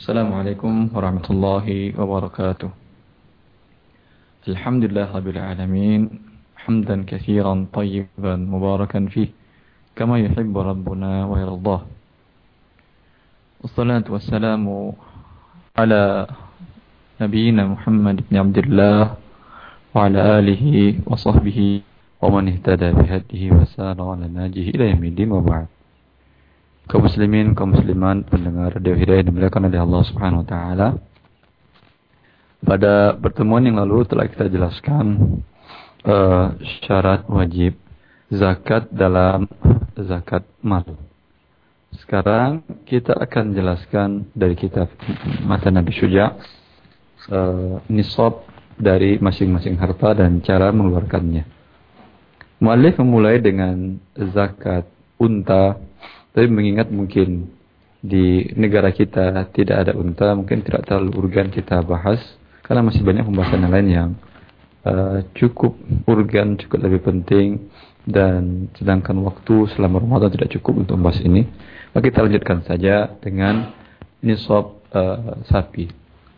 Assalamualaikum warahmatullahi wabarakatuh. Alhamdulillah rabbil alamin, hamdan katsiran tayyiban mubarakan fih, kama yuhibbu rabbuna wa yardah. Wassalatu wassalamu ala nabiyyina Muhammad ibn Abdullah wa ala alihi wa sahbihi wa man ihtada bihadihi wa sara ala najihi ila yaumil wa ba'd. Kaum muslimin, kaum muslimat, pendengar Radio Hidayah dimuliakan oleh Allah Subhanahu wa taala. Pada pertemuan yang lalu telah kita jelaskan syarat wajib zakat dalam zakat mal. Sekarang kita akan jelaskan dari kitab Matan Nabi Syuja nisab dari masing-masing harta dan cara mengeluarkannya. Muallif memulai dengan zakat unta. Tapi mengingat mungkin di negara kita tidak ada unta, mungkin tidak terlalu urgen kita bahas, karena masih banyak pembahasan lain yang cukup urgen, cukup lebih penting, dan sedangkan waktu selama Ramadan tidak cukup untuk membahas ini. Maka kita lanjutkan saja dengan nisab sapi.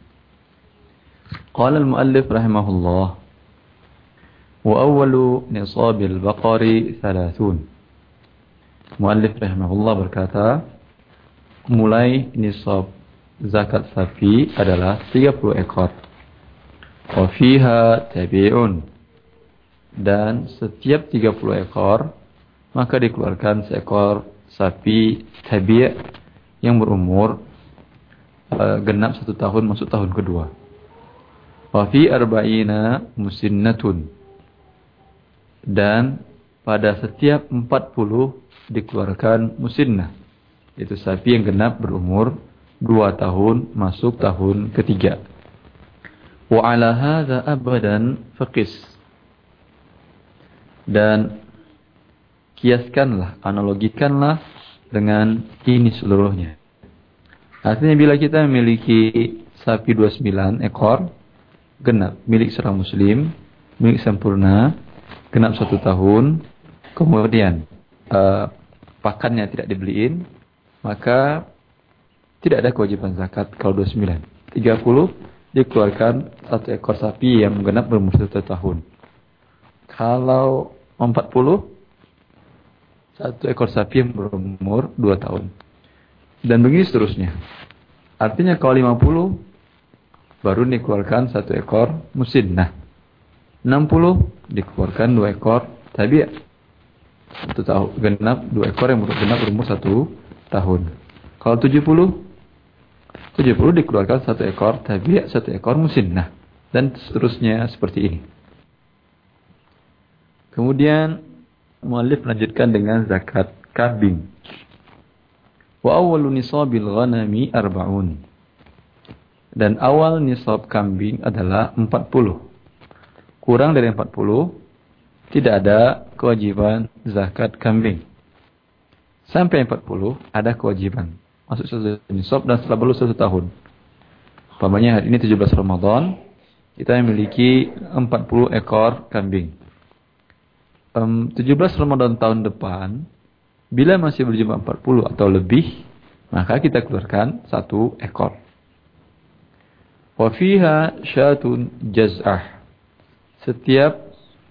Qala al-muallif rahimahullah, wa awwalu nisabil baqari 30. Muallif rahimahullah berkata, mulai nisab zakat sapi adalah 30 ekor. Wa fiha tabi'un, dan setiap 30 ekor maka dikeluarkan seekor sapi tabi' yang berumur genap 1 tahun masuk tahun kedua. Wa fi arba'ina musinnatun, dan pada setiap 40 dikeluarkan musinnah, itu sapi yang genap berumur 2 tahun masuk tahun ketiga. Wa ala hadza abadan faqis, dan kiaskanlah, analogikanlah dengan ini seluruhnya. Artinya bila kita memiliki sapi 29 ekor genap milik seorang muslim, milik sempurna, genap 1 tahun, kemudian pakannya tidak dibeliin, maka tidak ada kewajiban zakat. Kalau 29, 30 dikeluarkan 1 ekor sapi yang genap berumur 1 tahun. Kalau 40, 1 ekor sapi yang berumur 2 tahun. Dan begini seterusnya. Artinya kalau 50 baru dikeluarkan 1 ekor musinnah. 60 dikeluarkan 2 ekor tabi'. 1 tahun genap 2 ekor yang genap berumur 1 tahun. Kalau 70 dikeluarkan 1 ekor tabi', 1 ekor musinnah, dan seterusnya seperti ini. Kemudian muallif melanjutkan dengan zakat kambing. Wa awwalu nisabil ghanami 40. Dan awal nisab kambing adalah 40. Kurang dari 40 tidak ada kewajiban zakat kambing. Sampai 40 ada kewajiban. Masuk satu nisab dan setelah berlalu 1 tahun. Umpamanya hari ini 17 Ramadan, kita memiliki 40 ekor kambing. 17 Ramadan tahun depan, bila masih berjumlah 40 atau lebih, maka kita keluarkan 1 ekor. Wa fiha syatun jaz'ah. Setiap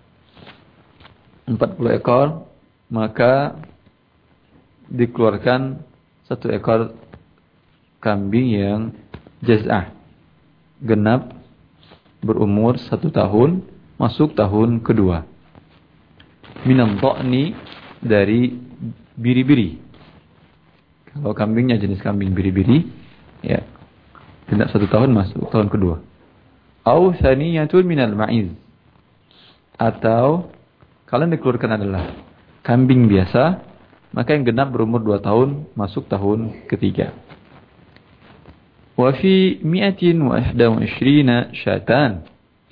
40 ekor maka dikeluarkan 1 ekor kambing yang jaz'ah, genap berumur 1 tahun masuk tahun kedua. Minam ta'ni, dari biri-biri. Kalau kambingnya jenis kambing biri-biri, ya, genap 1 tahun masuk tahun kedua. Au thaniyatun minal ma'iz, atau kalau yang dikeluarkan adalah kambing biasa, maka yang genap berumur 2 tahun masuk tahun ketiga. Wa fi 121 syatan.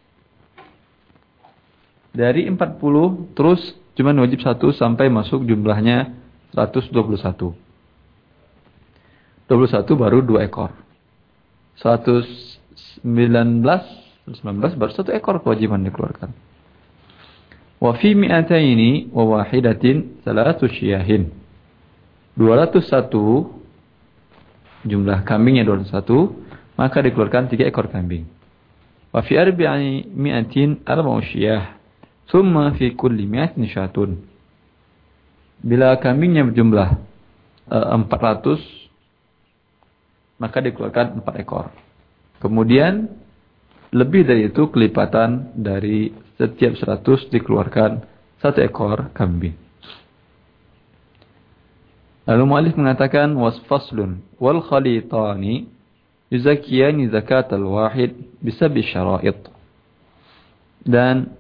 Dari 40 terus cuma wajib 1 sampai masuk jumlahnya 121. 21 baru 2 ekor. 119 baru 1 ekor kewajiban dikeluarkan. Wa fi 200 wa wahidatin 3 syiyahin. 201 jumlah kambingnya 201, maka dikeluarkan 3 ekor kambing. Wa fi arba'i mi'atin arba'u syiyah, thumma fi kulli mi'atin syatun. Bila kambingnya berjumlah 400, maka dikeluarkan 4 ekor. Kemudian lebih dari itu kelipatan dari setiap 100 dikeluarkan 1 ekor kambing. Lalu mu'allif mengatakan wasfaslun wal khalitani yuzakiyani zakatal wahid bisab'i syara'id. Dan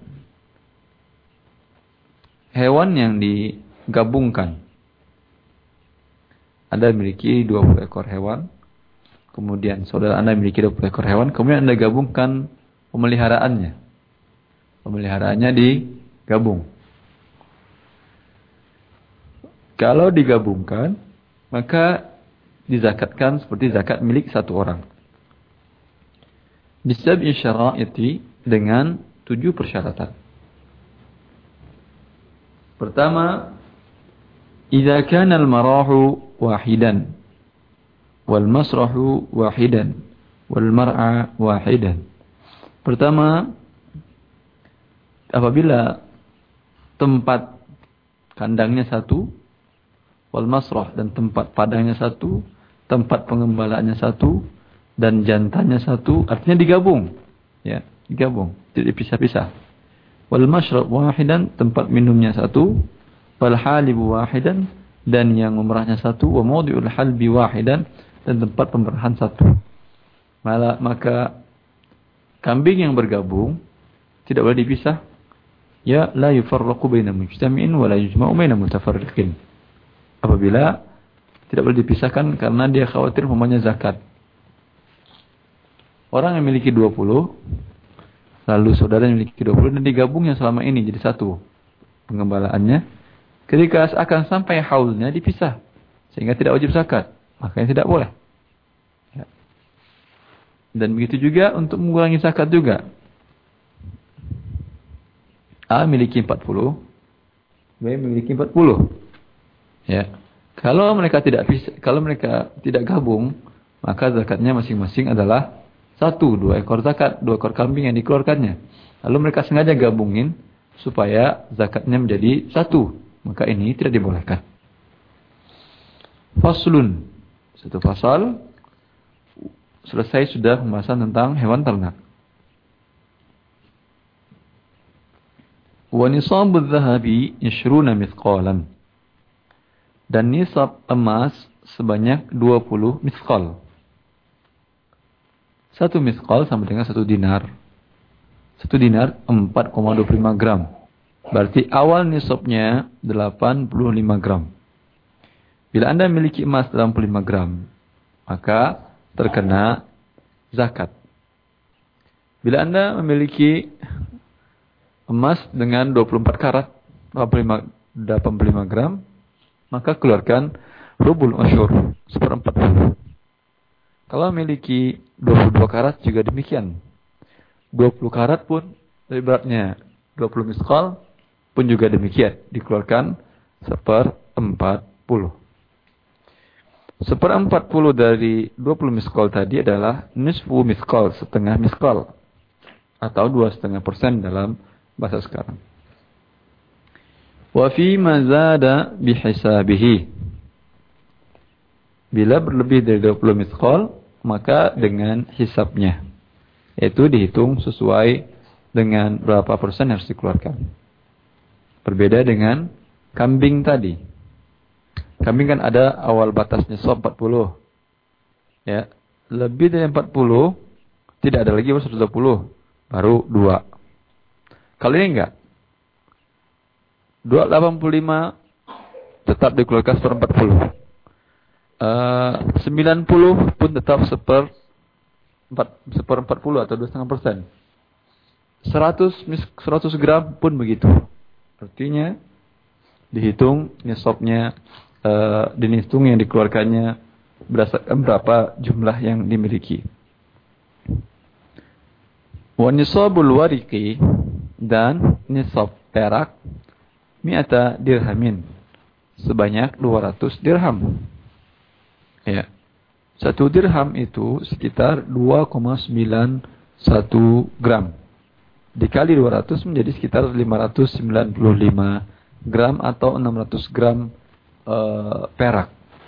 hewan yang digabungkan, Anda memiliki 20 ekor hewan, kemudian saudara Anda memiliki 20 ekor hewan, kemudian Anda gabungkan pemeliharaannya. Pemeliharaannya digabung. Kalau digabungkan, maka dizakatkan seperti zakat milik satu orang. Bisab'i syara'iti, dengan 7 persyaratan. Pertama, idza kana al-marahu wahidan wal masrahu wahidan wal mar'a wahidan. Pertama, apabila tempat kandangnya satu, wal masrah, dan tempat padangnya satu, tempat pengembalaannya satu, dan jantannya satu, artinya digabung. Ya, digabung, tidak dipisah-pisah. Wal mashrab wahidan, tempat minumnya satu, wal halibu wahidan, dan yang memerahnya satu, wa mawdi'ul halbi wahidan, dan tempat pemerahan satu. Maka kambing yang bergabung tidak boleh dipisah. Ya, la yufarraqu baina mujtami'in wa la yujma'u baina mutafarriqin. Apabila tidak boleh dipisahkan karena dia khawatir umpamanya zakat. Orang yang memiliki 20, lalu saudara yang memiliki 20, dan digabungnya selama ini jadi satu pengembalaannya. Ketika akan sampai haulnya dipisah, sehingga tidak wajib zakat, makanya tidak boleh. Ya. Dan begitu juga untuk mengurangi zakat juga. A memiliki 40, B memiliki 40. Ya. Kalau mereka tidak gabung, maka zakatnya masing-masing adalah 2 ekor zakat, 2 ekor kambing yang dikeluarkannya. Lalu mereka sengaja gabungin supaya zakatnya menjadi 1, maka ini tidak dibolehkan. Faslun, satu pasal, selesai sudah pembahasan tentang hewan ternak. Wa nisabudz dzahabi 20 mithqalan. Dan nisab emas sebanyak 20 misqal. 1 misqal sama dengan 1 dinar. 1 dinar 4,25 gram. Berarti awal nisabnya 85 gram. Bila Anda memiliki emas 85 gram, maka terkena zakat. Bila Anda memiliki emas dengan 24 karat 85 gram, maka keluarkan rubul usyur, 1/40. Kalau memiliki 22 karat juga demikian. 20 karat pun, beratnya 20 misqal pun juga demikian. Dikeluarkan 1/40. 1/40 dari 20 misqal tadi adalah nisfu misqal, setengah misqal. Atau 2,5% dalam bahasa sekarang. Wa fi ma zada bihisabihi. Bila berlebih dari 20 misqal, maka dengan hisabnya. Yaitu dihitung sesuai dengan berapa persen harus dikeluarkan. Berbeda dengan kambing tadi. Kambing kan ada awal batas nisab 40. Ya, lebih dari 40 tidak ada lagi 120, baru 2. Kalau ini enggak. 285 tetap dikeluarkan 1/40. 90 pun tetap 1/40 atau 2,5%. 100 gram pun begitu. Artinya dihitung nisabnya, dihitung yang dikeluarkannya berdasarkan berapa jumlah yang dimiliki. Wa nisabul wariqi, dan nisab perak 100 dirhamin, sebanyak 200 dirham. Ya. 1 dirham itu sekitar 2,91 gram. Dikali 200 menjadi sekitar 595 gram atau 600 gram perak.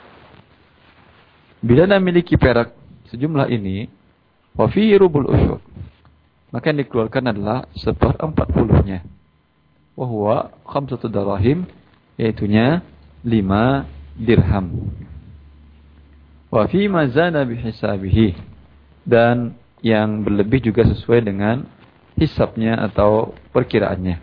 Bila Anda memiliki perak sejumlah ini, wa fihi rubul usyur, maka yang dikeluarkan adalah 1/40-nya. Wa huwa 5 darahim, yaitunya 5 dirham. Wa fi ma zana bihisabihi, dan yang berlebih juga sesuai dengan hisabnya atau perkiraannya.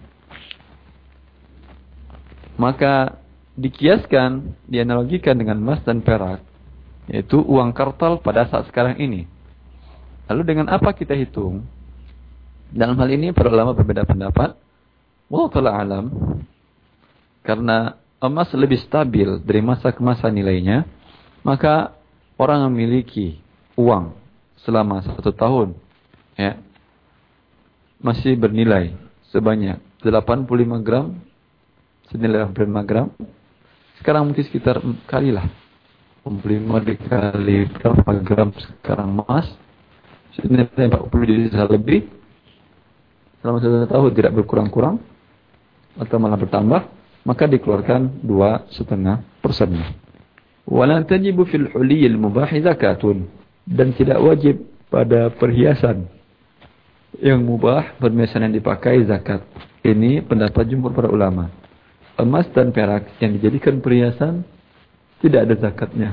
Maka dikiaskan, dianalogikan dengan emas dan perak, yaitu uang kartal pada saat sekarang ini. Lalu dengan apa kita hitung? Dalam hal ini para ulama berbeda pendapat. Wallahu ta'ala alam. Karena emas lebih stabil dari masa ke masa nilainya, maka orang yang memiliki uang selama 1 tahun, ya, masih bernilai sebanyak 85 gram, senilai 85 gram. Sekarang mungkin sekitar kalilah 85 dikali berapa gram sekarang emas, senilai 40 juta lebih. Selama 1 tahun tidak berkurang-kurang atau malah bertambah, maka dikeluarkan 2,5%. Wala tajibu fil huliyil mubahi zakatun, dan tidak wajib pada perhiasan yang mubah, perhiasan yang dipakai zakat. Ini pendapat jumhur para ulama. Emas dan perak yang dijadikan perhiasan tidak ada zakatnya,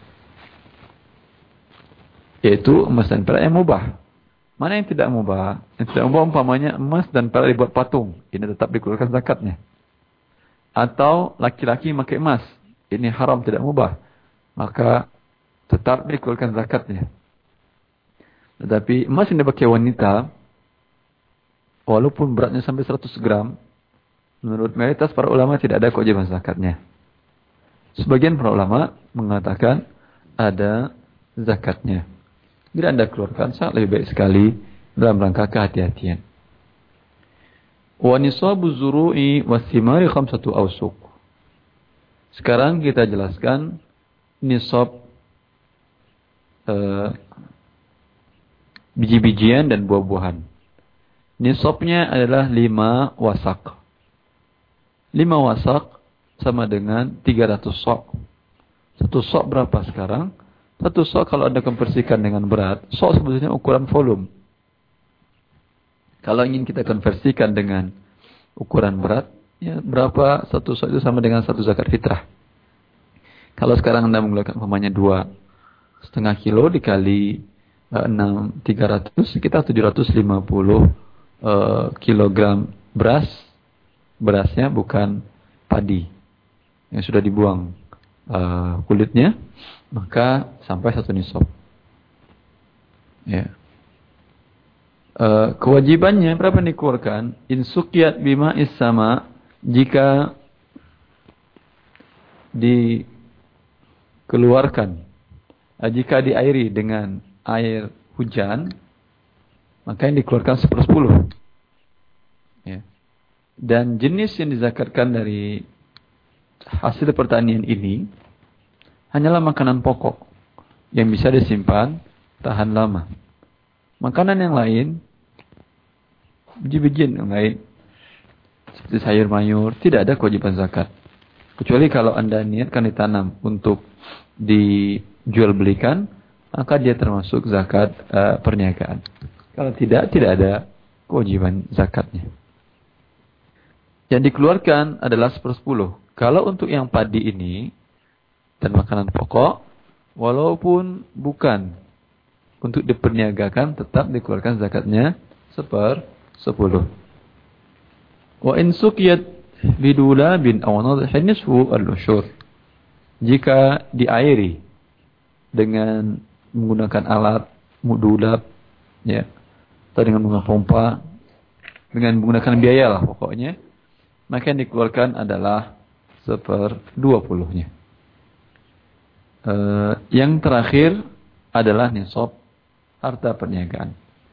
yaitu emas dan perak yang mubah. Mana yang tidak mubah? Yang tidak mubah umpamanya emas dan perak dibuat patung, ini tetap dikeluarkan zakatnya. Atau laki-laki memakai emas, ini haram, tidak mubah, maka tetap dikeluarkan zakatnya. Tetapi emas yang dipakai wanita, walaupun beratnya sampai 100 gram, menurut mayoritas para ulama tidak ada kewajiban zakatnya. Sebagian para ulama mengatakan ada zakatnya. Bila Anda keluarkan, sangat lebih baik sekali dalam rangka kehati-hatian. Wa nisabu zuru'i wathimari 5 awsuq. Sekarang kita jelaskan nisab biji-bijian dan buah-buahan. Nisabnya adalah 5 wasak. 5 wasak sama dengan 300 sok. 1 sok berapa sekarang? 1 sok kalau Anda konversikan dengan berat, sok sebetulnya ukuran volume. Kalau ingin kita konversikan dengan ukuran berat, ya berapa 1 sok itu sama dengan 1 zakat fitrah. Kalau sekarang Anda menggunakan umpamanya 2,5 kilo dikali 300, sekitar 750 kilogram beras. Berasnya bukan padi yang sudah dibuang kulitnya, maka sampai 1 nisab. Ya. Kewajibannya berapa dikeluarkan? In suqiyat bima is-sama, jika dikeluarkan, jika diairi dengan air hujan, maka yang dikeluarkan 1/10. Ya. Dan jenis yang dizakatkan dari hasil pertanian ini hanyalah makanan pokok yang bisa disimpan tahan lama. Makanan yang lain, biji-bijian yang lain, seperti sayur mayur, tidak ada kewajiban zakat. Kecuali kalau Anda niatkan ditanam untuk dijual belikan, maka dia termasuk zakat perniagaan. Kalau tidak, tidak ada kewajiban zakatnya. Yang dikeluarkan adalah 1/10. Kalau untuk yang padi ini dan makanan pokok, walaupun bukan untuk diperniagakan, tetap dikeluarkan zakatnya 1/10. Wa in suqiyat bidulabin aw nadhin nisfu al-ushur. Jika diairi dengan menggunakan alat mudulab, ya, atau dengan menggunakan pompa, dengan menggunakan biaya lah pokoknya, maka yang dikeluarkan adalah 1/20-nya. Yang terakhir adalah nisab harta perniagaan.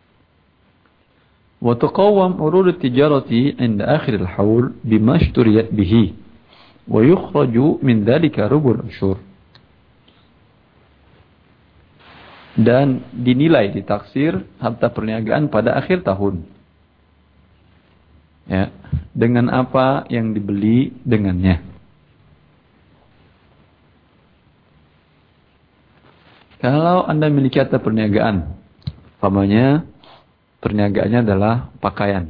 Wa tuqawwam urud at-tijarati 'inda akhir al-hawl bima ishturiyat bihi wa yukhraju min dhalika rubul ushur. dan dinilai ditaksir harta perniagaan pada akhir tahun. Ya, dengan apa yang dibeli dengannya. Kalau Anda memiliki harta perniagaan, umpamanya perniagaannya adalah pakaian.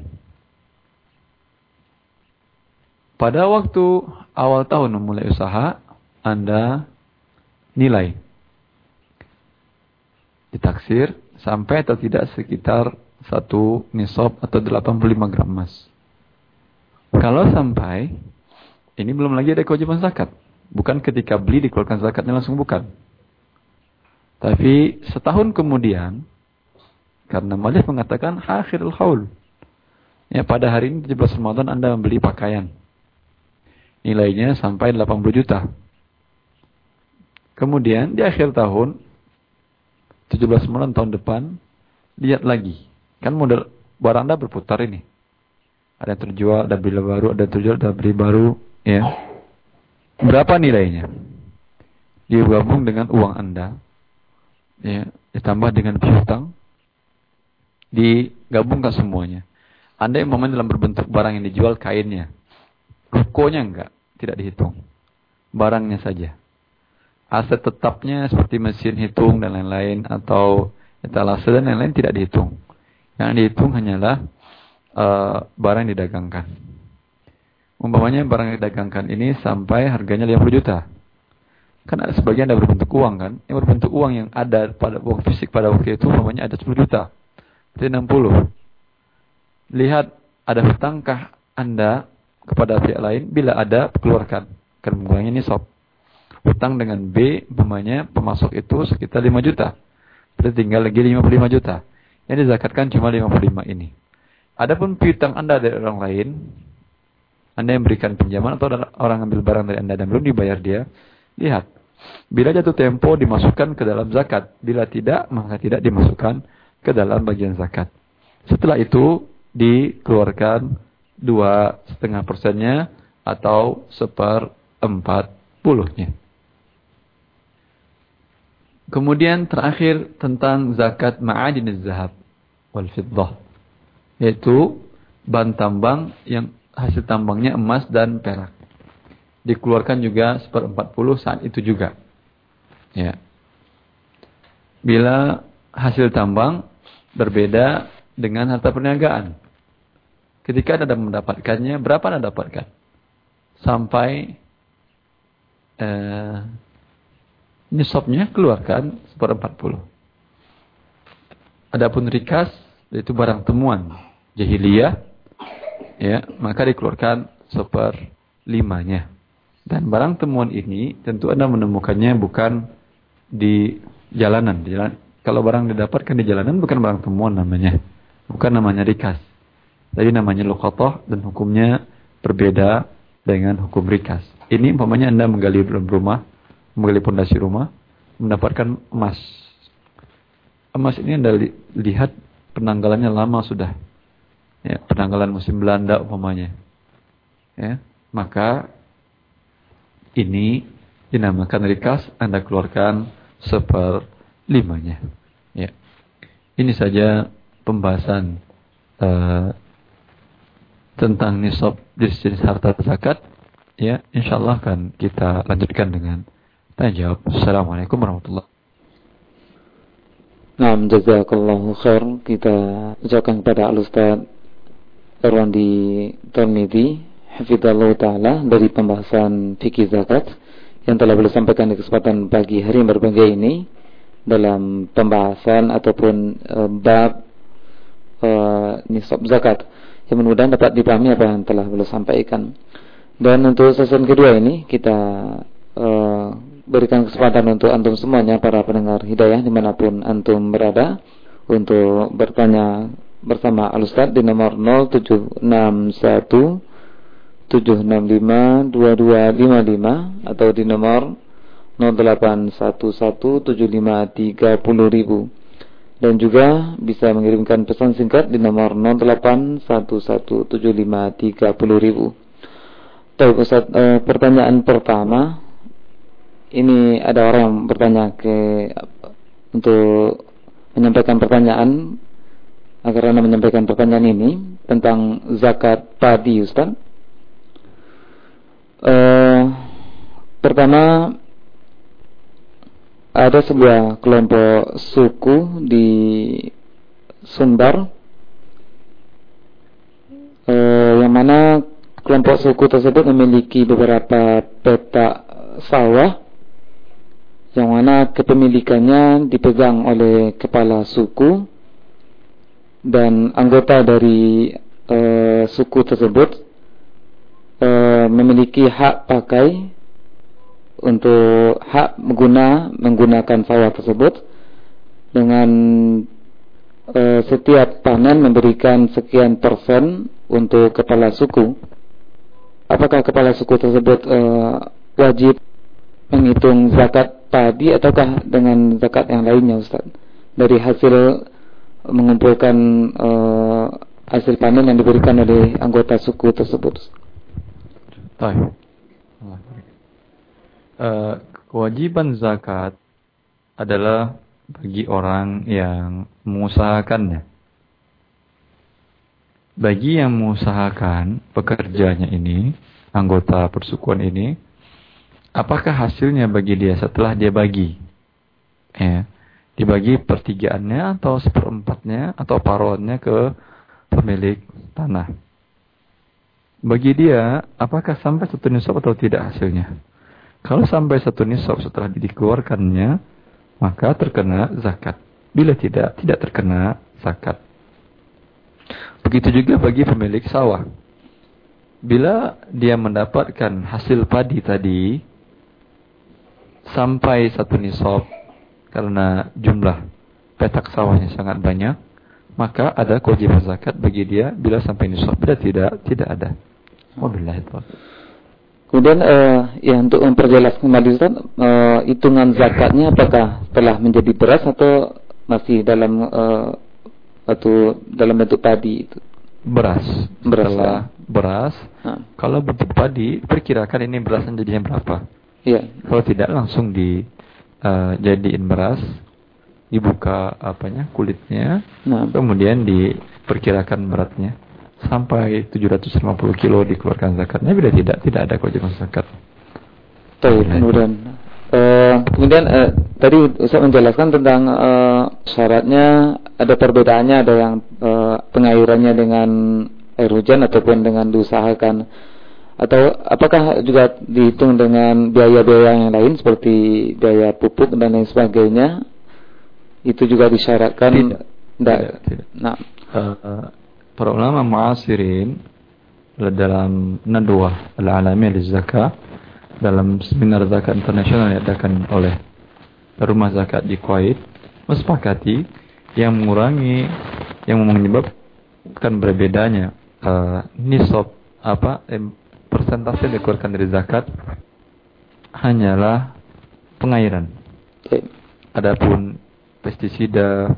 Pada waktu awal tahun memulai usaha, Anda nilai, ditaksir sampai atau tidak sekitar 1 nisab atau 85 gram emas. Kalau sampai, ini belum lagi ada kewajiban zakat. Bukan ketika beli dikeluarkan zakatnya langsung, bukan. Tapi setahun kemudian, karena Malik mengatakan akhirul haul. Ya, pada hari ini 17 Ramadan Anda membeli pakaian. Nilainya sampai 80 juta. Kemudian di akhir tahun, 17 Ramadan tahun depan, lihat lagi. Kan model barang Anda berputar ini. Ada yang terjual, ada beli baru, ada yang terjual, ada beli baru. Ya. Berapa nilainya? Digabung dengan uang Anda. Ya, ditambah dengan piutang, digabungkan semuanya. Anda yang momen dalam berbentuk barang yang dijual kainnya, rukonya enggak, tidak dihitung, barangnya saja. Aset tetapnya seperti mesin hitung dan lain-lain atau etalase dan lain-lain tidak dihitung. Yang dihitung hanyalah barang yang didagangkan. Umpamanya barang yang didagangkan ini sampai harganya 50 juta. Kan ada sebagian ada berbentuk uang kan. Yang berbentuk uang yang ada pada uang fisik pada waktu itu umpamanya ada 10 juta. Berarti 60. Lihat ada hutangkah Anda kepada pihak lain, bila ada keluarkan. Karena mengurangi nisab. Hutang dengan B umpamanya pemasok itu sekitar 5 juta. Berarti tinggal lagi 55 juta. Yang dizakatkan cuma 55 ini. Adapun piutang Anda dari orang lain, Anda yang berikan pinjaman atau orang ambil barang dari Anda dan belum dibayar dia, lihat. Bila jatuh tempo dimasukkan ke dalam zakat. Bila tidak, maka tidak dimasukkan ke dalam bagian zakat. Setelah itu dikeluarkan 2,5% atau 1/40. Kemudian terakhir tentang zakat ma'adin zahab wal fiddah, yaitu bahan tambang yang hasil tambangnya emas dan perak. Dikeluarkan juga 1/40 saat itu juga. Ya. Bila hasil tambang berbeda dengan harta perniagaan. Ketika Anda mendapatkannya, berapa Anda dapatkan? Sampai nisabnya keluarkan 1/40. Adapun rikas, yaitu barang temuan jahiliyah, ya, maka dikeluarkan 1/5-nya. Dan barang temuan ini tentu Anda menemukannya bukan di jalanan. Kalau barang didapatkan di jalanan bukan barang temuan namanya. Bukan namanya rikas. Tapi namanya luqatah dan hukumnya berbeda dengan hukum rikas. Ini umpamanya Anda menggali dalam rumah, menggali pondasi rumah, mendapatkan emas. Emas ini Anda lihat penanggalannya lama sudah. Ya, penanggalan musim Belanda umpamanya. Ya, maka ini dinamakan rikas, Anda keluarkan 1/5-nya. Ya. Ini saja pembahasan tentang nisab jenis harta zakat. Ya, insyaallah akan kita lanjutkan dengan tanya jawab. Assalamualaikum warahmatullahi wabarakatuh. Nah, jazakallahu khair. Kita ucapkan kepada Al-Ustaz Irwandi Tirmidzi hafizallahu taala dari pembahasan fikih zakat yang telah beliau sampaikan di kesempatan pagi hari yang berbahagia ini dalam pembahasan ataupun bab nisab zakat, yang mudah-mudahan dapat dipahami apa yang telah beliau sampaikan. Dan untuk sesi kedua ini kita berikan kesempatan untuk antum semuanya, para pendengar hidayah dimanapun antum berada, untuk bertanya bersama Al-Ustaz di nomor 0761 765 2255 atau di nomor 08117530.000, dan juga bisa mengirimkan pesan singkat di nomor 08117530.000. Baik Ustaz, pertanyaan pertama ini ada orang yang bertanya ke untuk menyampaikan pertanyaan, agar Anda menyampaikan pertanyaan ini tentang zakat padi, Ustaz. Pertama, ada sebuah kelompok suku di Sumbar, yang mana kelompok suku tersebut memiliki beberapa petak sawah, yang mana kepemilikannya dipegang oleh kepala suku, dan anggota dari suku tersebut memiliki hak pakai untuk hak menggunakan sawah tersebut, dengan setiap panen memberikan sekian persen untuk kepala suku. Apakah kepala suku tersebut wajib menghitung zakat padi ataukah dengan zakat yang lainnya, Ustaz, dari hasil mengumpulkan hasil panen yang diberikan oleh anggota suku tersebut? Baik. Kewajiban zakat adalah bagi orang yang mengusahakannya. Bagi yang mengusahakan pekerjanya ini, anggota persukuan ini, apakah hasilnya bagi dia setelah dia bagi? Ya, dibagi pertigaannya atau seperempatnya atau paruhannya ke pemilik tanah. Bagi dia, apakah sampai 1 nisab atau tidak hasilnya? Kalau sampai 1 nisab setelah dikeluarkannya, maka terkena zakat. Bila tidak terkena zakat. Begitu juga bagi pemilik sawah. Bila dia mendapatkan hasil padi tadi sampai 1 nisab, karena jumlah petak sawahnya sangat banyak, maka ada kewajiban zakat bagi dia bila sampai nisab. Bila tidak ada. Wabillahi taufiq. Kemudian ya, untuk memperjelas kembali, Ustaz, hitungan zakatnya apakah telah menjadi beras atau masih dalam dalam bentuk padi itu? Beras. Setelah beras. Kalau bentuk padi, perkirakan ini berasnya jadinya berapa? Iya. Kalau tidak, langsung dijadiin beras, dibuka kulitnya, kemudian diperkirakan beratnya sampai 750 kilo dikeluarkan zakatnya. Bila tidak ada kewajiban zakat. Kemudian tadi Ustaz menjelaskan tentang syaratnya, ada perbedaannya, ada yang pengairannya dengan air hujan ataupun dengan diusahakan, atau apakah juga dihitung dengan biaya-biaya yang lain seperti biaya pupuk dan lain sebagainya, itu juga disyaratkan? Tidak. Nah, para ulama mu'asirin dalam Nadwah Al-Alamiyah Liz-Zakah, dalam seminar zakat internasional yang diadakan oleh Rumah Zakat di Kuwait, mensepakati yang menyebabkan berbedanya nisab persentase yang dikeluarkan dari zakat hanyalah pengairan. Adapun pestisida,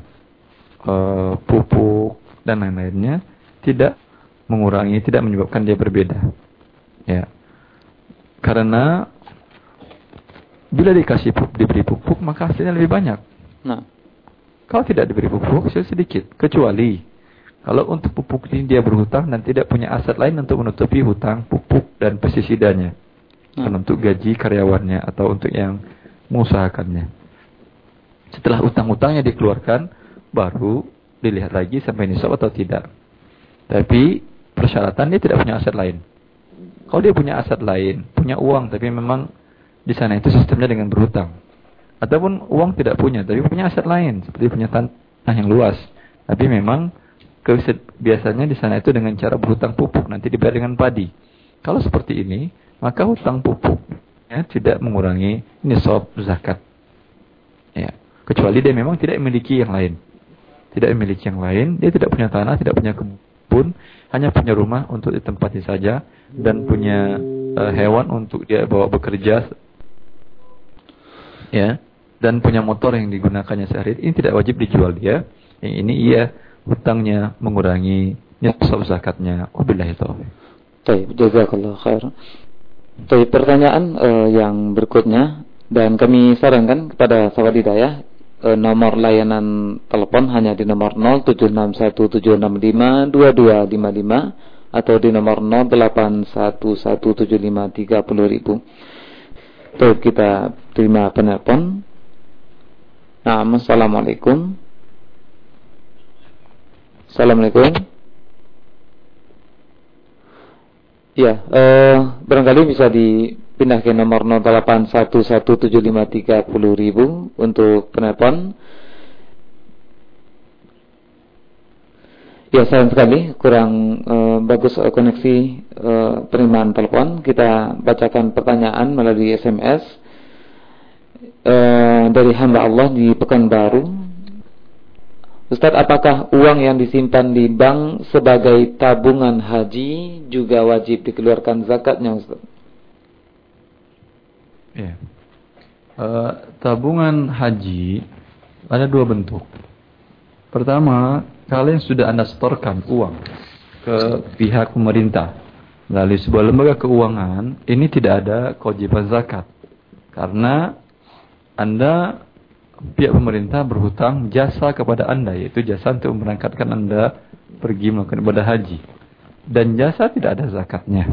pupuk dan lain-lainnya tidak mengurangi, tidak menyebabkan dia berbeda. Ya. Karena bila diberi pupuk, maka hasilnya lebih banyak. Kalau tidak diberi pupuk, hasil sedikit. Kecuali kalau untuk pupuk ini dia berhutang dan tidak punya aset lain untuk menutupi hutang pupuk dan pestisidanya, untuk gaji karyawannya atau untuk yang mengusahakannya. Setelah utang-utangnya dikeluarkan, baru dilihat lagi sampai nisab atau tidak. Tapi persyaratan dia tidak punya aset lain. Kalau dia punya aset lain, punya uang, tapi memang di sana itu sistemnya dengan berhutang. Ataupun uang tidak punya, tapi punya aset lain, seperti punya tanah yang luas. Tapi memang biasanya di sana itu dengan cara berhutang pupuk, nanti dibayar dengan padi. Kalau seperti ini, maka hutang pupuknya tidak mengurangi nisab zakat. Ya. Kecuali dia memang tidak memiliki yang lain. Tidak memiliki yang lain, dia tidak punya tanah, tidak punya kebun, hanya punya rumah untuk ditempati saja, dan punya hewan untuk dia bawa bekerja, ya, dan punya motor yang digunakannya sehari. Ini tidak wajib dijual dia. Ini ia hutangnya mengurangi nisab zakatnya. Wabillahi taufiq. Baik, jazakallahu khair. Baik, pertanyaan yang berikutnya, dan kami sarankan kepada sahabat hidayah nomor layanan telepon hanya di nomor 0761765255 atau di nomor 08117530.000. Tuh, kita terima penelpon. Nah, assalamualaikum. Assalamualaikum. Ya, barangkali bisa dipindah ke nomor 08117530.000 untuk penelpon. Ya, sayang sekali kurang bagus koneksi penerimaan telepon. Kita bacakan pertanyaan melalui SMS dari hamba Allah di Pekanbaru. Ustaz, apakah uang yang disimpan di bank sebagai tabungan haji juga wajib dikeluarkan zakatnya, Ustaz? Ya. Tabungan haji ada dua bentuk. Pertama, kalian sudah Anda setorkan uang ke pihak pemerintah melalui sebuah lembaga keuangan, ini tidak ada kewajiban zakat. Karena Anda, pihak pemerintah berhutang jasa kepada Anda, yaitu jasa untuk memberangkatkan Anda pergi melakukan ibadah haji. Dan jasa tidak ada zakatnya.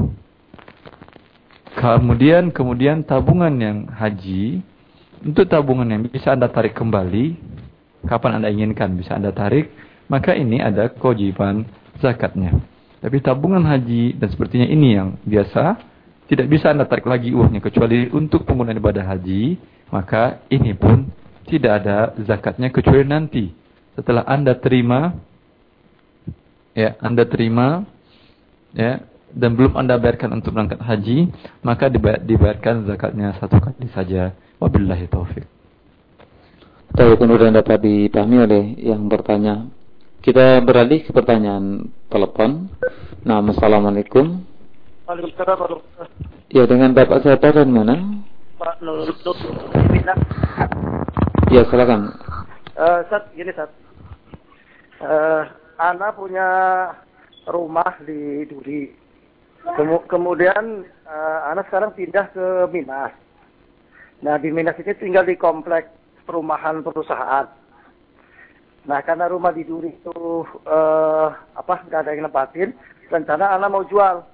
Kemudian tabungan yang haji, untuk tabungan yang bisa Anda tarik kembali, kapan Anda inginkan bisa Anda tarik, maka ini ada kewajiban zakatnya. Tapi tabungan haji dan sepertinya ini yang biasa, tidak bisa Anda tarik lagi uangnya kecuali untuk penggunaan ibadah haji, maka ini pun tidak ada zakatnya kecuali nanti setelah Anda terima ya dan belum Anda bayarkan untuk berangkat haji, maka dibayarkan zakatnya satu kali saja. Wabillahi taufik. Baik, kemudian dapat dipahami oleh yang bertanya. Kita beralih ke pertanyaan telepon. Nah, assalamualaikum. Waalaikumsalam warahmatullahi wabarakatuh. Ya, dengan Bapak siapa dan mana? Pak Nur. Ya, silakan. Gini, Ana punya rumah di Duri. Kemudian Ana sekarang pindah ke Minas. Nah, di Minas ini tinggal di komplek perumahan perusahaan. Nah, karena rumah di Duri itu nggak ada yang nempatin, rencana Ana mau jual.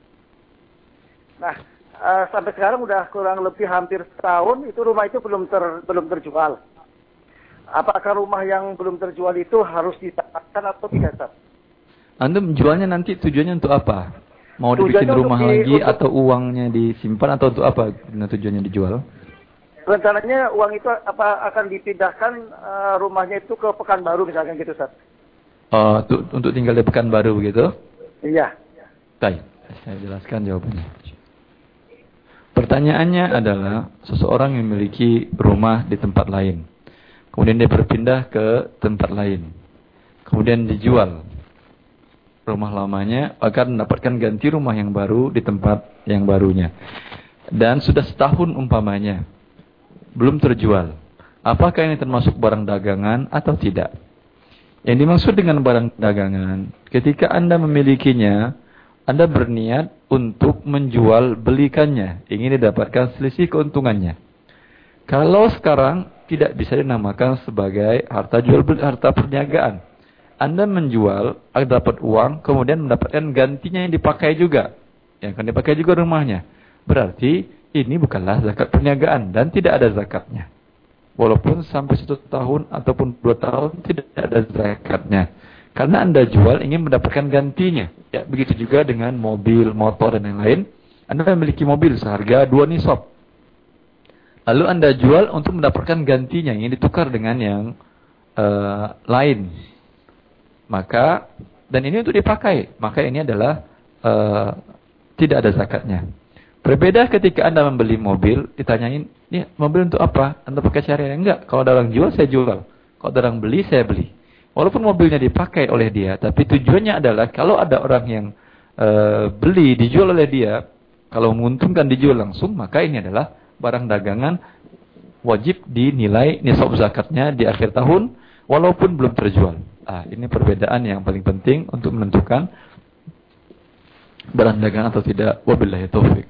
Nah, sampai sekarang udah kurang lebih hampir setahun itu rumah itu belum terjual. Apakah rumah yang belum terjual itu harus ditahan atau tidak, Ustaz? Anda menjualnya nanti tujuannya untuk apa? Mau dibikin rumah lagi atau uangnya disimpan atau untuk apa tujuannya dijual? Rencananya uang itu akan dipindahkan rumahnya itu ke Pekanbaru misalkan gitu, Ustaz. Untuk tinggal di Pekanbaru begitu? Iya. Baik, saya jelaskan jawabannya. Pertanyaannya adalah seseorang yang memiliki rumah di tempat lain. Kemudian dia berpindah ke tempat lain. Kemudian dijual rumah lamanya akan mendapatkan ganti rumah yang baru di tempat yang barunya. Dan sudah setahun umpamanya belum terjual. Apakah ini termasuk barang dagangan atau tidak? Yang dimaksud dengan barang dagangan, ketika Anda memilikinya, Anda berniat untuk menjual belikannya, ingin didapatkan selisih keuntungannya. Kalau sekarang tidak bisa dinamakan sebagai harta jual beli, harta perniagaan. Anda menjual, dapat uang, kemudian mendapatkan gantinya yang dipakai juga, yang akan dipakai juga rumahnya. Berarti ini bukanlah zakat perniagaan dan tidak ada zakatnya. Walaupun sampai 1 tahun ataupun 2 tahun tidak ada zakatnya. Karena Anda jual ingin mendapatkan gantinya. Ya, begitu juga dengan mobil, motor dan lain-lain. Anda memiliki mobil seharga 2 nisab. Lalu Anda jual untuk mendapatkan gantinya yang ditukar dengan yang lain. Maka, dan ini untuk dipakai. Maka ini adalah tidak ada zakatnya. Berbeda ketika Anda membeli mobil, ditanyain, ini mobil untuk apa? Anda pakai sehari-hari? Enggak. Kalau ada orang jual, saya jual. Kalau ada orang beli, saya beli. Walaupun mobilnya dipakai oleh dia, tapi tujuannya adalah kalau ada orang yang beli, dijual oleh dia, kalau menguntungkan dijual langsung, maka ini adalah barang dagangan, wajib dinilai nisab zakatnya di akhir tahun, walaupun belum terjual. Ini perbedaan yang paling penting untuk menentukan barang dagangan atau tidak. Wabillahi taufik.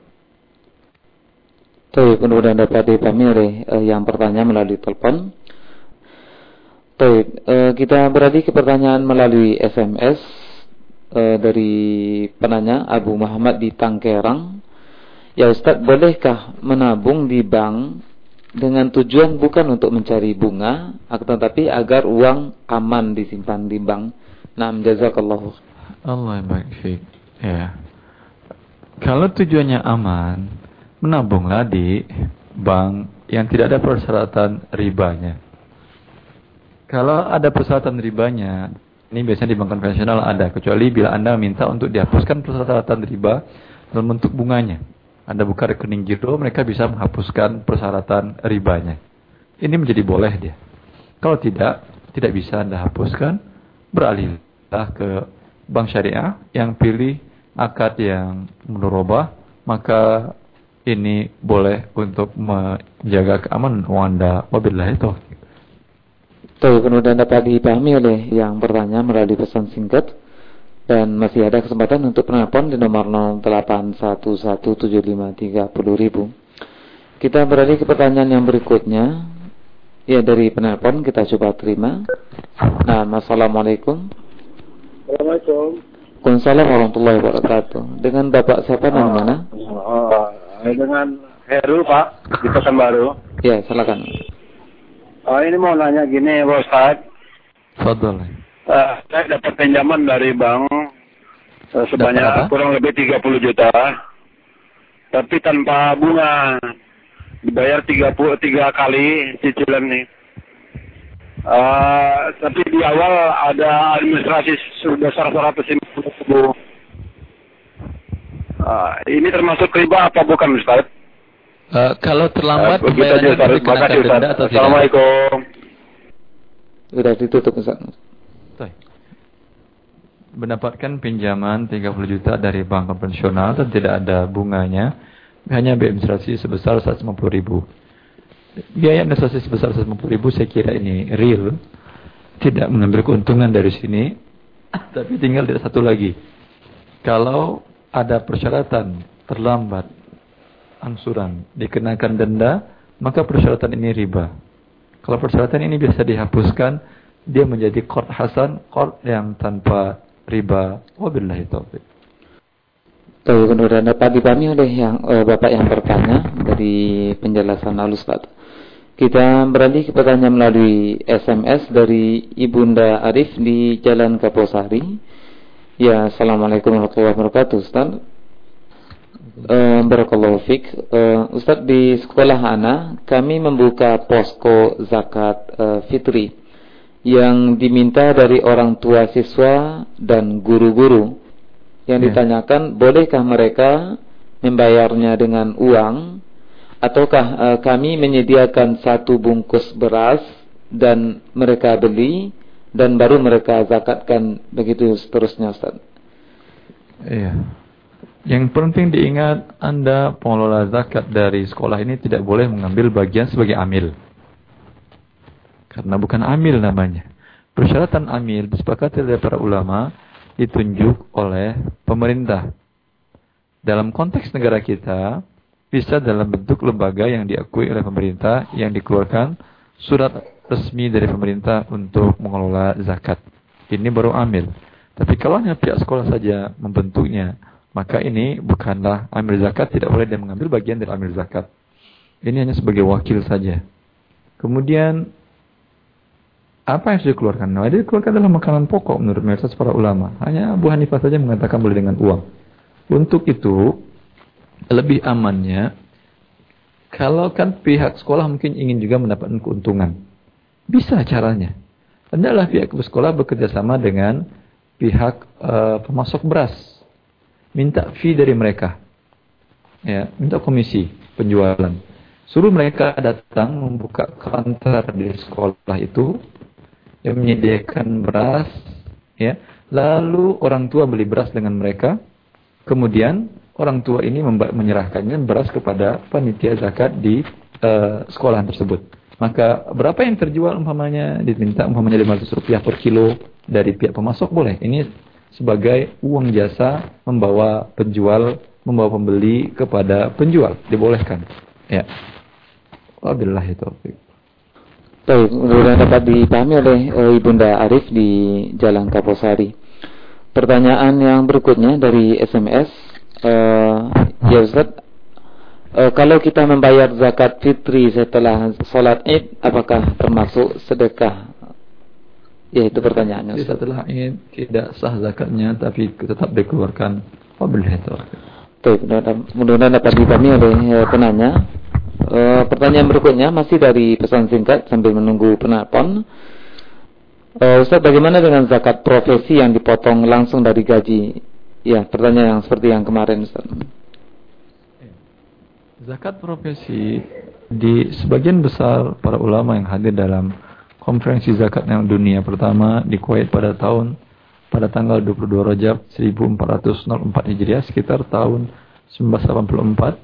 Baik, kemudian dapat dipahami oleh yang bertanya melalui telepon. Baik, kita beralih ke pertanyaan melalui SMS dari penanya Abu Muhammad di Tangkerang. Ya Ustaz, bolehkah menabung di bank dengan tujuan bukan untuk mencari bunga, akan tetapi agar uang aman disimpan di bank? Naam, jazakallahu. Allah baik fiik. Ya. Kalau tujuannya aman, menabunglah di bank yang tidak ada persyaratan ribanya. Kalau ada persyaratan ribanya, ini biasanya di bank konvensional ada, kecuali bila Anda minta untuk dihapuskan persyaratan riba dalam bentuk bunganya. Anda buka rekening giro, mereka bisa menghapuskan persyaratan ribanya. Ini menjadi boleh dia. Kalau tidak bisa Anda hapuskan, beralihlah ke bank syariah yang pilih akad yang mudharabah, maka ini boleh untuk menjaga keamanan uang Anda. Wabillahi taufiq. Kemudian dapat dipahami oleh yang bertanya melalui pesan singkat. Dan masih ada kesempatan untuk penelpon di nomor 08117530.000. Kita beralih ke pertanyaan yang berikutnya. Ya, dari penelpon kita coba terima. Nah, assalamualaikum. Assalamualaikum. Waalaikumsalam warahmatullahi wabarakatuh. Dengan Bapak siapa dan mana? Dengan Heru, Pak, di Pekanbaru. Ya, silakan. Ini mau nanya gini, Pak Ustaz. Fadhal. Saya dapat pinjaman dari bank sebanyak kurang lebih 30 juta. Tapi tanpa bunga. Dibayar 3 kali cicilan nih. Tapi di awal ada administrasi sebesar 150.000. Ini termasuk riba apa bukan, Ustaz? Kalau terlambat pembayarannya dikenakan denda atau tidak? Assalamualaikum. Sudah ditutup, Ustaz. Mendapatkan pinjaman 30 juta dari bank konvensional dan tidak ada bunganya, hanya biaya administrasi sebesar 150.000. Biaya administrasi sebesar 150.000 saya kira ini real, tidak mengambil keuntungan dari sini. Tapi tinggal tidak satu lagi, kalau ada persyaratan terlambat angsuran dikenakan denda, maka persyaratan ini riba. Kalau persyaratan ini bisa dihapuskan, dia menjadi qard hasan, qard yang tanpa riba. Wabillahi taufiq. Kemudian dapat dipahami oleh Bapak yang bertanya dari penjelasan Al-Ustaz. Kita beralih ke pertanyaan melalui SMS dari Ibunda Arif di Jalan Kaposari. Ya, assalamualaikum warahmatullahi wabarakatuh, Ustaz. Barakallahu fiik. Ustaz, di sekolah ana kami membuka posko zakat fitri yang diminta dari orang tua siswa dan guru-guru. Yang ditanyakan, bolehkah mereka membayarnya dengan uang, ataukah kami menyediakan 1 bungkus beras dan mereka beli dan baru mereka zakatkan, begitu seterusnya, Ustaz. Iya. Yang penting diingat, Anda pengelola zakat dari sekolah ini tidak boleh mengambil bagian sebagai amil. Karena bukan amil namanya. Persyaratan amil disepakati oleh para ulama ditunjuk oleh pemerintah. Dalam konteks negara kita, bisa dalam bentuk lembaga yang diakui oleh pemerintah, yang dikeluarkan surat resmi dari pemerintah untuk mengelola zakat. Ini baru amil. Tapi kalau hanya pihak sekolah saja membentuknya, maka ini bukanlah amil zakat, tidak boleh dia mengambil bagian dari amil zakat. Ini hanya sebagai wakil saja. Kemudian apa yang sudah dikeluarkan? Nah, dia dikeluarkan dalam makanan pokok menurut mayoritas para ulama. Hanya Abu Hanifah saja mengatakan boleh dengan uang. Untuk itu, lebih amannya, kalau kan pihak sekolah mungkin ingin juga mendapatkan keuntungan. Bisa caranya. Hendaklah pihak sekolah bekerja sama dengan pihak pemasok beras. Minta fee dari mereka. Ya, minta komisi penjualan. Suruh mereka datang membuka kantor di sekolah itu, yang menyediakan beras, ya. Lalu orang tua beli beras dengan mereka. Kemudian orang tua ini menyerahkannya beras kepada panitia zakat di sekolah tersebut. Maka berapa yang terjual umpamanya diminta umpamanya Rp500 per kilo dari pihak pemasok, boleh. Ini sebagai uang jasa membawa pembeli kepada penjual, dibolehkan. Ya. Wabillahi taufiq. Baik, mudah-mudahan dapat dipahami oleh Ibunda Arif di Jalan Kaposari. Pertanyaan yang berikutnya dari SMS, ya Ustaz, kalau kita membayar zakat fitri setelah sholat Id, apakah termasuk sedekah? Ya, itu pertanyaannya Ustaz. Setelah Id tidak sah zakatnya, tapi tetap dikeluarkan. Wabillahi taufiq. Baik, mudah-mudahan dapat dipahami oleh penanya. Pertanyaan berikutnya masih dari pesan singkat sambil menunggu penelpon. Ustaz, bagaimana dengan zakat profesi yang dipotong langsung dari gaji? Ya, pertanyaan yang seperti yang kemarin Ustaz. Zakat profesi di sebagian besar para ulama yang hadir dalam konferensi zakat yang dunia pertama di Kuwait pada tanggal 22 Rajab 1404 Hijriah, sekitar tahun 1984,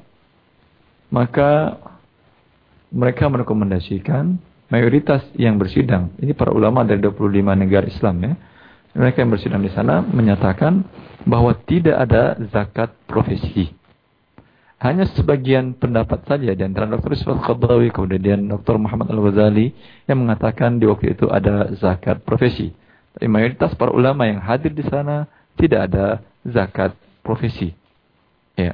maka mereka merekomendasikan mayoritas yang bersidang, ini para ulama dari 25 negara Islam ya, mereka yang bersidang di sana menyatakan bahwa tidak ada zakat profesi. Hanya sebagian pendapat saja di antara Dr. Yusuf Al-Qaradawi kemudian Dr. Muhammad Al-Ghazali yang mengatakan di waktu itu ada zakat profesi. Tapi mayoritas para ulama yang hadir di sana tidak ada zakat profesi. Ya.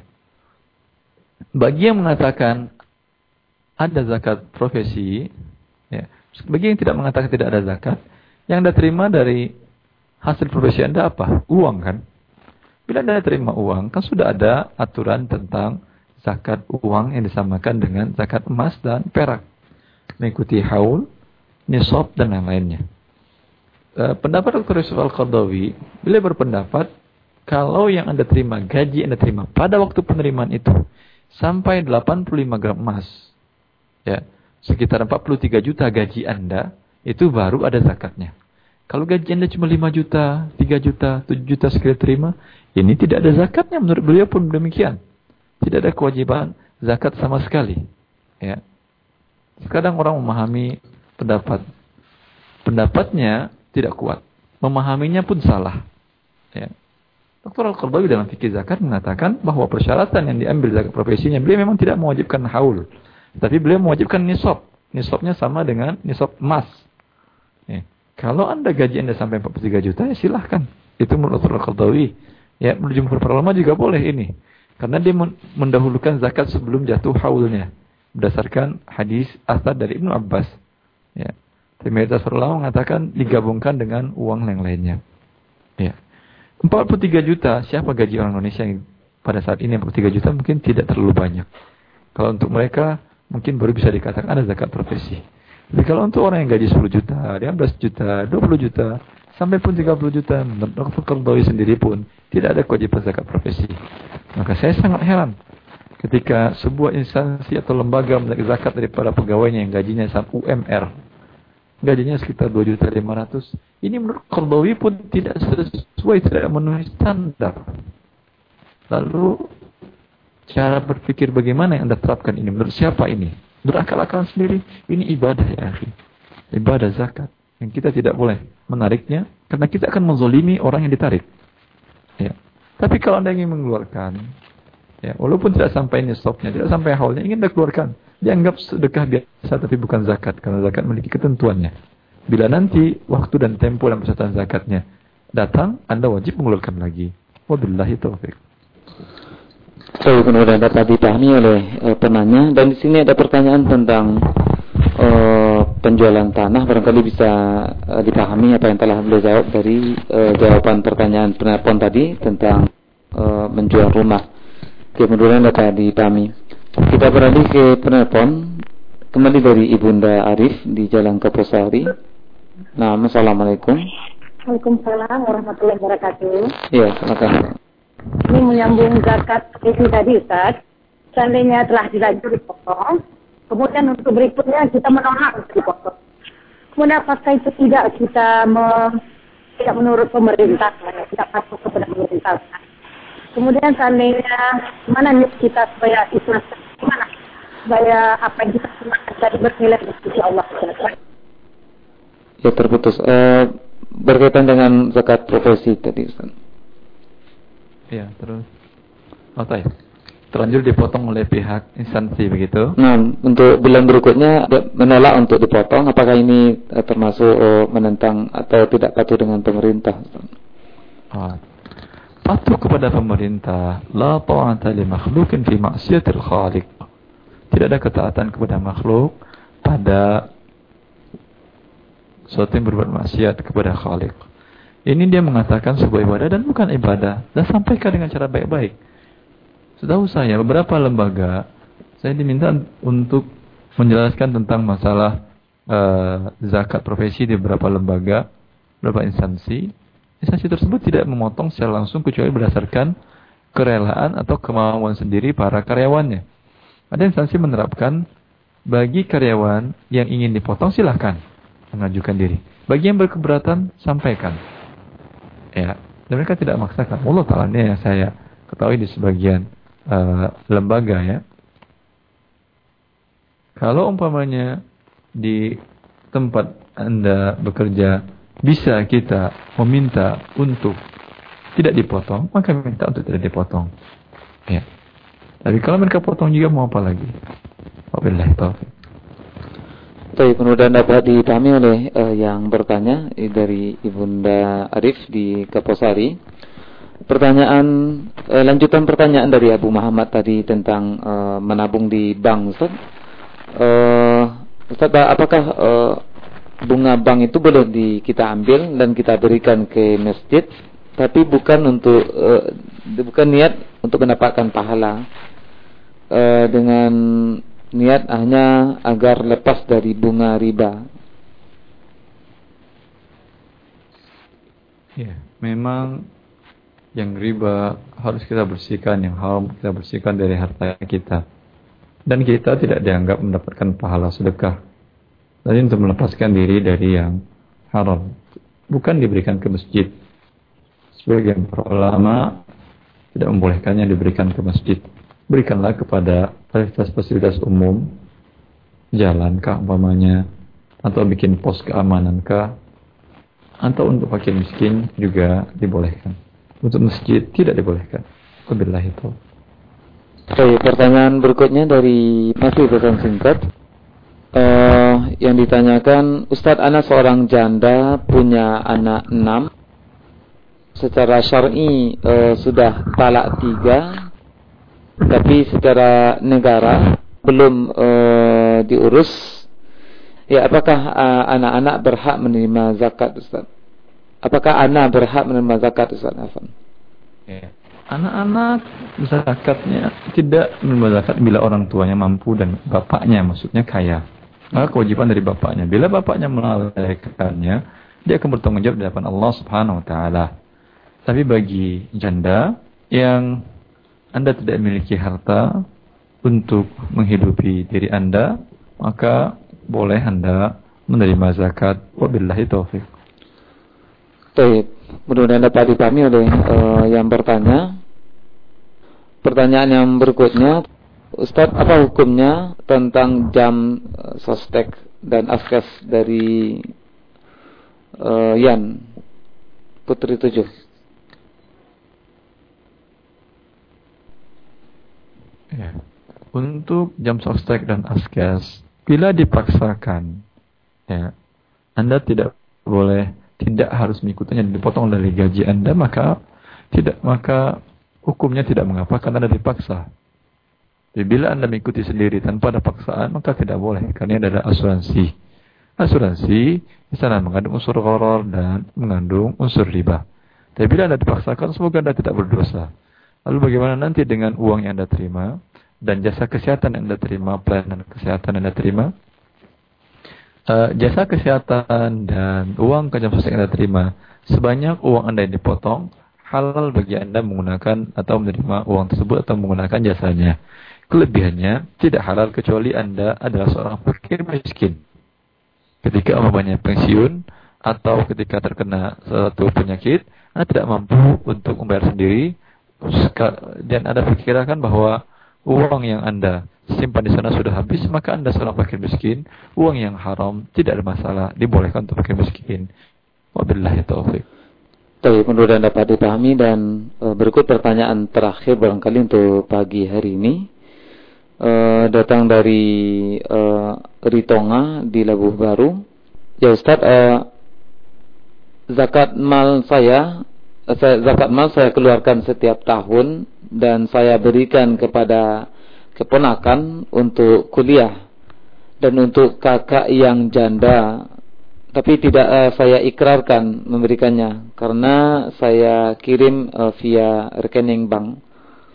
Bagi yang mengatakan ada zakat profesi, ya, bagi yang tidak mengatakan tidak ada zakat, yang Anda terima dari hasil profesi Anda apa? Uang kan? Bila Anda terima uang, kan sudah ada aturan tentang zakat uang yang disamakan dengan zakat emas dan perak. Mengikuti haul, nisab, dan lain-lainnya. Pendapat Dr. Yusuf Al-Qaradawi, beliau berpendapat, kalau yang Anda terima, gaji Anda terima pada waktu penerimaan itu, sampai 85 gram emas, ya, sekitar 43 juta gaji Anda, itu baru ada zakatnya. Kalau gaji Anda cuma 5 juta, 3 juta, 7 juta sekali terima, ini tidak ada zakatnya. Menurut beliau pun demikian. Tidak ada kewajiban zakat sama sekali. Ya. Kadang orang memahami pendapatnya tidak kuat. Memahaminya pun salah. Ya. Dr. Al-Qaradawi dalam fikih zakat mengatakan bahwa persyaratan yang diambil zakat profesinya, beliau memang tidak mewajibkan haul, tapi beliau mewajibkan nisab. Nisabnya sama dengan nisab emas. Ya. Kalau Anda gaji Anda sampai 43 juta, ya silahkan. Itu menurut Dr. Al-Qaradawi. Ya, menurut jumhur para ulama juga boleh ini. Karena dia mendahulukan zakat sebelum jatuh haulnya. Berdasarkan hadis asar dari Ibnu Abbas. Ya. Tapi mayoritas para ulama mengatakan digabungkan dengan uang yang lainnya. Ya. 43 juta, siapa gaji orang Indonesia yang pada saat ini 43 juta mungkin tidak terlalu banyak. Kalau untuk mereka mungkin baru bisa dikatakan ada zakat profesi. Tapi kalau untuk orang yang gaji 10 juta, 15 juta, 20 juta, sampai pun 30 juta, menurut Dr. Qaradawi sendiri pun tidak ada kewajiban zakat profesi. Maka saya sangat heran ketika sebuah instansi atau lembaga menarik zakat daripada pegawainya yang gajinya sampai UMR, gajinya sekitar 2.500.000. Ini menurut Qaradawi pun tidak sesuai, tidak memenuhi standar. Lalu cara berpikir bagaimana yang Anda terapkan ini? Menurut siapa ini? Menurut akal-akalan sendiri? Ini ibadah ya akhi. Ibadah zakat. Yang kita tidak boleh menariknya karena kita akan menzolimi orang yang ditarik. Ya. Tapi kalau Anda ingin mengeluarkan, ya, walaupun tidak sampai nisabnya, tidak sampai haulnya, ingin Anda keluarkan, dianggap sedekah biasa tapi bukan zakat, karena zakat memiliki ketentuannya. Bila nanti waktu dan tempo dalam pesertaan zakatnya datang, Anda wajib mengeluarkan lagi. Wabillahi taufiq. Baik, kemudian dapat dipahami oleh penanya. Dan di sini ada pertanyaan tentang penjualan tanah. Barangkali bisa dipahami apa yang telah beliau jawab dari jawaban pertanyaan penelpon tadi tentang menjual rumah. Kemudian dapat dipahami. Kita beralih ke penelpon kembali dari Ibunda Arif di Jalan Kaposari. Nah, assalamualaikum. Waalaikumsalam warahmatullahi wabarakatuh. Iya, silakan. Ini menyambung zakat itu tadi Ustaz. Seandainya telah dilanjut dipotong, kemudian untuk berikutnya kita menolak dipotong. Kemudian apakah itu tidak kita tidak menurut pemerintah, tidak patuh kepada pemerintah. Kemudian seandainya mana kita supaya ikhlas, gimana supaya apa yang kita lakukan tadi bernilai insyaallah. Ya, terputus. Berkaitan dengan zakat profesi tadi Ustaz. Ya, terus. Oh, saya. terlanjur dipotong oleh pihak instansi begitu. Nah, untuk bulan berikutnya menolak untuk dipotong, apakah ini termasuk menentang atau tidak patuh dengan pemerintah? Patuh kepada pemerintah, la ta'ata li makhluqin fi ma'siyatil khaliq. Tidak ada ketaatan kepada makhluk pada sesuatu yang berbuat maksiat kepada Khaliq. Ini dia mengatakan sebuah ibadah dan bukan ibadah, dan sampaikan dengan cara baik-baik. Setahu saya beberapa lembaga saya diminta untuk menjelaskan tentang masalah zakat profesi di beberapa lembaga, beberapa instansi. Instansi tersebut tidak memotong secara langsung kecuali berdasarkan kerelaan atau kemauan sendiri para karyawannya. Ada instansi menerapkan bagi karyawan yang ingin dipotong silahkan mengajukan diri. Bagi yang berkeberatan sampaikan. Ya, dan mereka tidak memaksakan. Allah Ta'ala ini yang saya ketahui di sebagian lembaga ya. Kalau umpamanya di tempat Anda bekerja bisa kita meminta untuk tidak dipotong, maka minta untuk tidak dipotong. Ya. Tapi kalau mereka potong juga mau apa lagi? Wabillahi taufiq. Baik, kemudian dapat dipahami oleh yang bertanya dari Ibunda Arif di Kaposari. Pertanyaan lanjutan pertanyaan dari Abu Muhammad tadi tentang menabung di bank, Ustaz. Ustaz, apakah bunga bank itu boleh kita ambil dan kita berikan ke masjid, tapi bukan untuk bukan niat untuk mendapatkan pahala, dengan niat hanya agar lepas dari bunga riba? Ya, memang yang riba harus kita bersihkan, yang haram kita bersihkan dari harta kita. Dan kita tidak dianggap mendapatkan pahala sedekah. Jadi untuk melepaskan diri dari yang haram, bukan diberikan ke masjid. Sebagian para ulama tidak membolehkannya diberikan ke masjid. Berikanlah kepada fasilitas umum, jalankah umpamanya, atau bikin pos keamanankah, atau untuk fakir miskin juga dibolehkan. Untuk masjid tidak dibolehkan. Wabillahi taufiq. Oke, pertanyaan berikutnya dari masih pesan singkat. Yang ditanyakan, Ustadz, anak seorang janda punya anak 6. Secara syar'i sudah talak 3. Tapi secara negara belum diurus. Ya, apakah anak-anak berhak menerima zakat, Ustaz? Apakah anak berhak menerima zakat, Ustaz? Ya. Anak-anak zakatnya tidak menerima zakat bila orang tuanya mampu dan bapaknya maksudnya kaya. Maka kewajiban dari bapaknya. Bila bapaknya melalaikannya, dia akan bertanggung jawab di hadapan Allah Subhanahu wa taala. Tapi bagi janda yang Anda tidak memiliki harta untuk menghidupi diri Anda, maka boleh Anda menerima zakat. Wabillahi taufiq. Baik, mudah-mudahan dapat dipahami oleh yang bertanya. Pertanyaan yang berikutnya, Ustadz, apa hukumnya tentang jam sostek dan askes dari Yan Putri 7? Ya. Untuk jam sostek dan askes, bila dipaksakan, ya, Anda tidak boleh, tidak harus mengikutinya, dipotong dari gaji Anda, maka hukumnya tidak mengapa karena Anda dipaksa. Jadi bila Anda mengikuti sendiri tanpa ada paksaan, maka tidak boleh, karena ini adalah asuransi. Asuransi di sana mengandung unsur gharar dan mengandung unsur riba. Tapi bila Anda dipaksakan, semoga Anda tidak berdosa. Lalu bagaimana nanti dengan uang yang Anda terima dan jasa kesehatan yang Anda terima, pelayanan kesehatan yang Anda terima? Jasa kesehatan dan uang jam sostek yang Anda terima, sebanyak uang Anda yang dipotong, halal bagi Anda menggunakan atau menerima uang tersebut atau menggunakan jasanya. Kelebihannya tidak halal kecuali Anda adalah seorang fakir miskin. Ketika umpamanya pensiun atau ketika terkena suatu penyakit, Anda tidak mampu untuk membayar sendiri, dan Anda perkirakan bahwa uang yang Anda simpan di sana sudah habis, maka Anda seorang fakir miskin, uang yang haram tidak ada masalah, dibolehkan untuk fakir miskin. Wabillahi taufiq. Baik, mudah-mudahan dapat dipahami. Dan berikut pertanyaan terakhir barangkali untuk pagi hari ini. Datang dari Ritonga di Labuh Baru. Ya Ustaz, zakat mal saya keluarkan setiap tahun dan saya berikan kepada keponakan untuk kuliah dan untuk kakak yang janda, tapi tidak saya ikrarkan memberikannya karena saya kirim via rekening bank.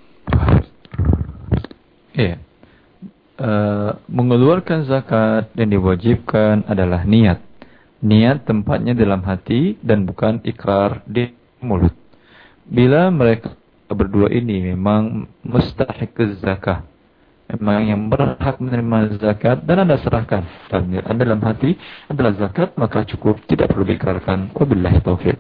Iya. Mengeluarkan zakat yang diwajibkan adalah niat. Niat tempatnya dalam hati dan bukan ikrar di mulut. Bila mereka berdua ini memang mustahik zakah, memang yang berhak menerima zakat dan Anda serahkan dan niat Anda dalam hati adalah zakat, maka cukup, tidak perlu diikrarkan. Wabillahi taufiq.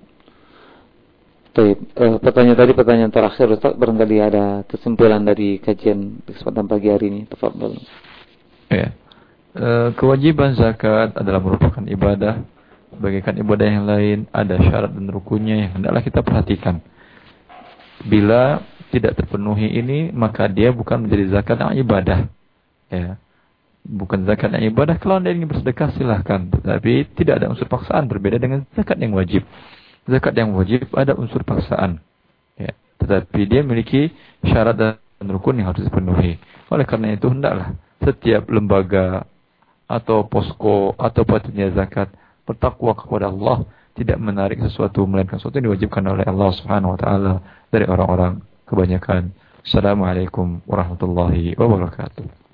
Pertanyaan terakhir Ustaz, barangkali ada kesimpulan dari kajian kesempatan pagi hari ini. Tafadhol. Ya. Kewajiban zakat adalah merupakan ibadah. Bagaikan ibadah yang lain, ada syarat dan rukunnya yang hendaklah kita perhatikan. Bila tidak terpenuhi ini, maka dia bukan menjadi zakat yang ibadah. Ya. Bukan zakat yang ibadah. Kalau Anda ingin bersedekah silahkan, tetapi tidak ada unsur paksaan, berbeda dengan zakat yang wajib. Zakat yang wajib ada unsur paksaan, ya, tetapi dia memiliki syarat dan rukun yang harus dipenuhi. Oleh karena itu hendaklah setiap lembaga atau posko atau panitia zakat bertakwa kepada Allah, tidak menarik sesuatu melainkan sesuatu yang diwajibkan oleh Allah Subhanahu wa taala dari orang-orang kebanyakan. Assalamualaikum warahmatullahi wabarakatuh.